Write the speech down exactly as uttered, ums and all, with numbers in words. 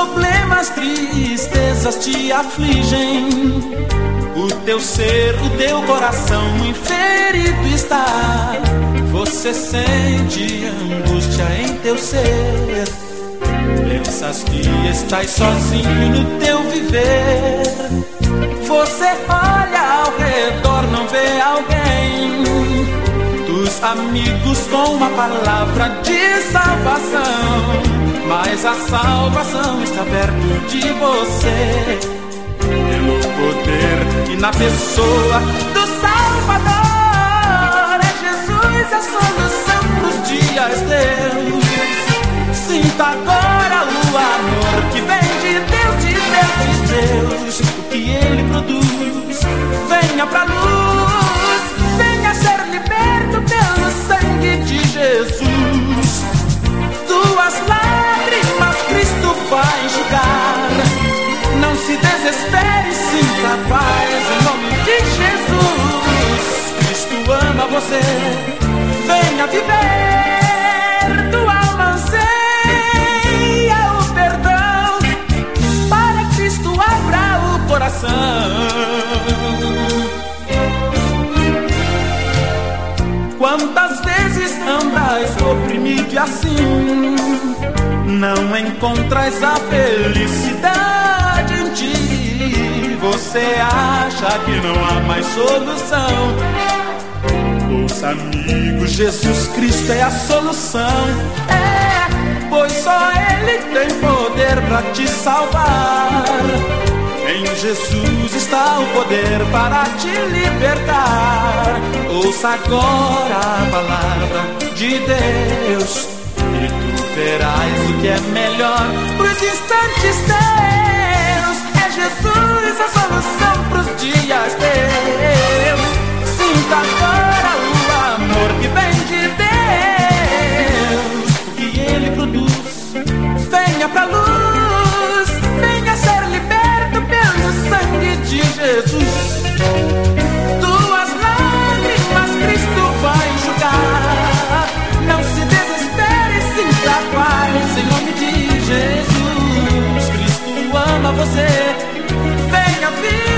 problemas, tristezas te afligem. O teu ser, o teu coração ferido está. Você sente angústia em teu ser. Pensas que estás sozinho no teu viver. Você olha ao redor, não vê alguém dos amigos com uma palavra de salvação. Mas a salvação está perto de você, pelo poder e na pessoa do Salvador. É Jesus a solução pros dias teus. Sinta agora o amor que vem de Deus, de Deus, de Deus. O que Ele produz, venha pra luz. Venha ser liberto pelo sangue de Jesus. Tuas lágrimas Cristo vai enxugar. Não se desespere, sinta paz em nome de Jesus. Cristo ama você, venha viver. Tua alma anseia o perdão, para Cristo abra o coração. Quantas vezes andas oprimido e assim não encontras a felicidade em ti? Você acha que não há mais solução? Ouça, amigo, Jesus Cristo é a solução. É, pois só Ele tem poder pra te salvar. Em Jesus está o poder para te libertar. Ouça agora a palavra de Deus e tu verás o que é melhor pros instantes teus. É Jesus a solução pros dias teus. Sinta agora o amor que vem de Deus. O que Ele produz, venha pra luz. Venha ser liberto pelo sangue de Jesus. Tuas lágrimas Cristo vai enxugar. Não se desespere, sinta paz em nome de Jesus. Cristo ama você, venha vir.